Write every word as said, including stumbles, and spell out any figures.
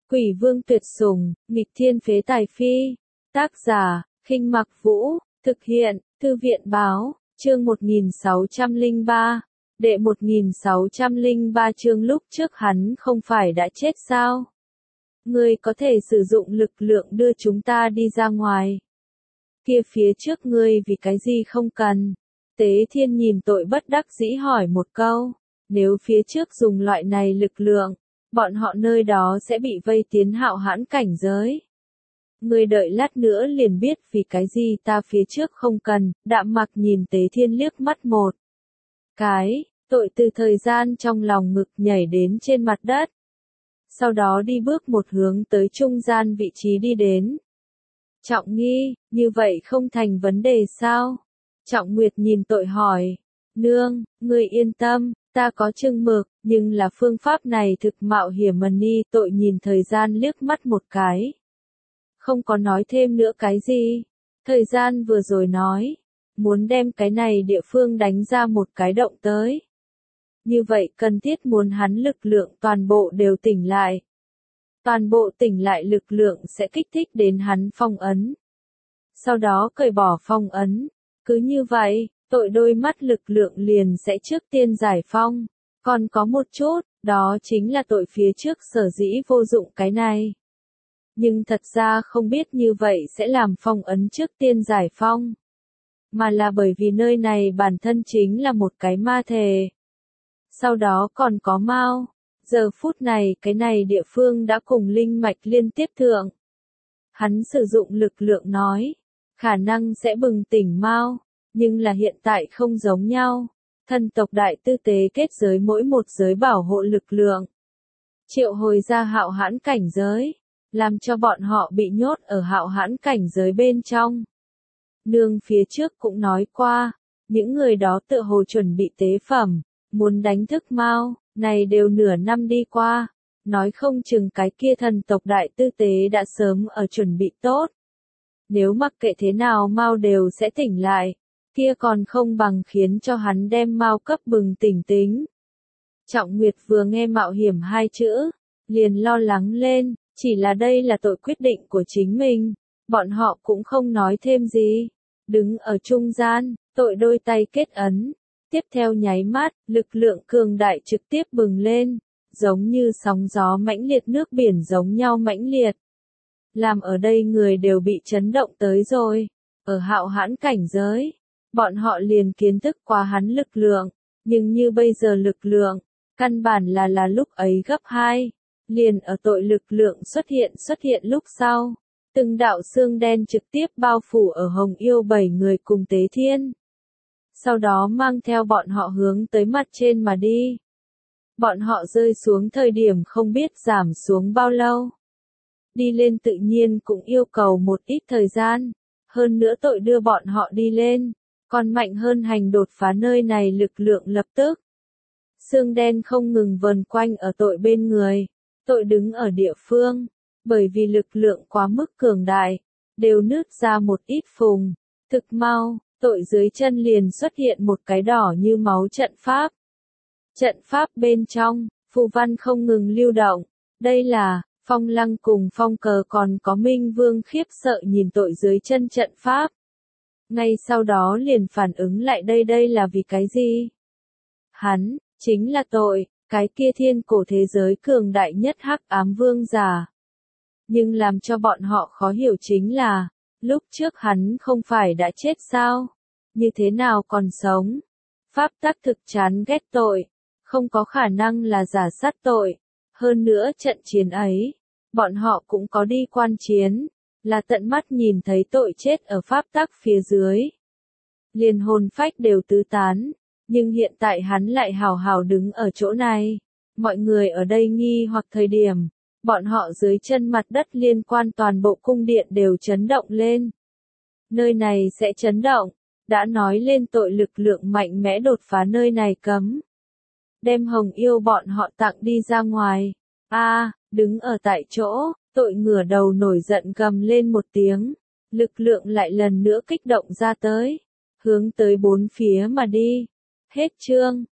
Quỷ vương tuyệt sủng, nghịch thiên phế tài phi. Tác giả, Khinh Mặc Vũ, thực hiện, Thư viện báo, chương một nghìn sáu trăm lẻ ba. Đệ một nghìn sáu trăm lẻ ba chương lúc trước hắn không phải đã chết sao? Ngươi có thể sử dụng lực lượng đưa chúng ta đi ra ngoài. Kia phía trước ngươi vì cái gì không cần? Tế Thiên nhìn tội bất đắc dĩ hỏi một câu. Nếu phía trước dùng loại này lực lượng, bọn họ nơi đó sẽ bị vây tiến hạo hãn cảnh giới. Ngươi đợi lát nữa liền biết vì cái gì ta phía trước không cần. Đạm Mặc nhìn Tế Thiên liếc mắt một cái, tội từ thời gian trong lòng ngực nhảy đến trên mặt đất. Sau đó đi bước một hướng tới trung gian vị trí đi đến. Trọng Nghi, như vậy không thành vấn đề sao? Trọng Nguyệt nhìn tội hỏi. Nương, ngươi yên tâm, ta có chừng mực, nhưng là phương pháp này thực mạo hiểm mà ni. Tội nhìn thời gian liếc mắt một cái. Không có nói thêm nữa cái gì. Thời gian vừa rồi nói, muốn đem cái này địa phương đánh ra một cái động tới. Như vậy cần thiết muốn hắn lực lượng toàn bộ đều tỉnh lại. Toàn bộ tỉnh lại lực lượng sẽ kích thích đến hắn phong ấn. Sau đó cởi bỏ phong ấn. Cứ như vậy, tội đôi mắt lực lượng liền sẽ trước tiên giải phong. Còn có một chút, đó chính là tội phía trước sở dĩ vô dụng cái này. Nhưng thật ra không biết như vậy sẽ làm phong ấn trước tiên giải phong. Mà là bởi vì nơi này bản thân chính là một cái ma thể. Sau đó còn có Mao. Giờ phút này cái này địa phương đã cùng linh mạch liên tiếp thượng. Hắn sử dụng lực lượng nói. Khả năng sẽ bừng tỉnh Mao. Nhưng là hiện tại không giống nhau. Thần tộc đại tư tế kết giới mỗi một giới bảo hộ lực lượng. Triệu hồi ra hạo hãn cảnh giới. Làm cho bọn họ bị nhốt ở hạo hãn cảnh giới bên trong. Nương phía trước cũng nói qua. Những người đó tự hồ chuẩn bị tế phẩm. Muốn đánh thức Mao, này đều nửa năm đi qua, nói không chừng cái kia thần tộc đại tư tế đã sớm ở chuẩn bị tốt. Nếu mặc kệ thế nào Mao đều sẽ tỉnh lại, kia còn không bằng khiến cho hắn đem Mao cấp bừng tỉnh tính. Trọng Nguyệt vừa nghe mạo hiểm hai chữ, liền lo lắng lên, chỉ là đây là tội quyết định của chính mình, bọn họ cũng không nói thêm gì. Đứng ở trung gian, tội đôi tay kết ấn. Tiếp theo nháy mắt, lực lượng cường đại trực tiếp bừng lên, giống như sóng gió mãnh liệt nước biển giống nhau mãnh liệt. Làm ở đây người đều bị chấn động tới rồi. Ở hạo hãn cảnh giới, bọn họ liền kiến thức qua hắn lực lượng, nhưng như bây giờ lực lượng, căn bản là là lúc ấy gấp hai. Liền ở tội lực lượng xuất hiện xuất hiện lúc sau, từng đạo xương đen trực tiếp bao phủ ở Hồng Yêu bảy người cùng Tế Thiên. Sau đó mang theo bọn họ hướng tới mặt trên mà đi. Bọn họ rơi xuống thời điểm không biết giảm xuống bao lâu. Đi lên tự nhiên cũng yêu cầu một ít thời gian. Hơn nữa tội đưa bọn họ đi lên. Còn mạnh hơn hành đột phá nơi này lực lượng lập tức. Xương đen không ngừng vần quanh ở tội bên người. Tội đứng ở địa phương. Bởi vì lực lượng quá mức cường đại. Đều nứt ra một ít phùng. Thực mau. Tội dưới chân liền xuất hiện một cái đỏ như máu trận pháp. Trận pháp bên trong, phù văn không ngừng lưu động. Đây là, Phong Lăng cùng Phong Cờ còn có Minh Vương khiếp sợ nhìn tội dưới chân trận pháp. Ngay sau đó liền phản ứng lại đây đây là vì cái gì? Hắn, chính là tội, cái kia thiên cổ thế giới cường đại nhất hắc ám vương giả. Nhưng làm cho bọn họ khó hiểu chính là, lúc trước hắn không phải đã chết sao? Như thế nào còn sống? Pháp tắc thực chán ghét tội. Không có khả năng là giả sát tội. Hơn nữa trận chiến ấy, bọn họ cũng có đi quan chiến. Là tận mắt nhìn thấy tội chết ở pháp tắc phía dưới. Liền hồn phách đều tứ tán. Nhưng hiện tại hắn lại hào hào đứng ở chỗ này. Mọi người ở đây nghi hoặc thời điểm. Bọn họ dưới chân mặt đất liên quan toàn bộ cung điện đều chấn động lên. Nơi này sẽ chấn động, đã nói lên tội lực lượng mạnh mẽ đột phá nơi này cấm. Đem Hồng Yêu bọn họ tặng đi ra ngoài. A, à, đứng ở tại chỗ, tội ngửa đầu nổi giận gầm lên một tiếng. Lực lượng lại lần nữa kích động ra tới. Hướng tới bốn phía mà đi. Hết chương.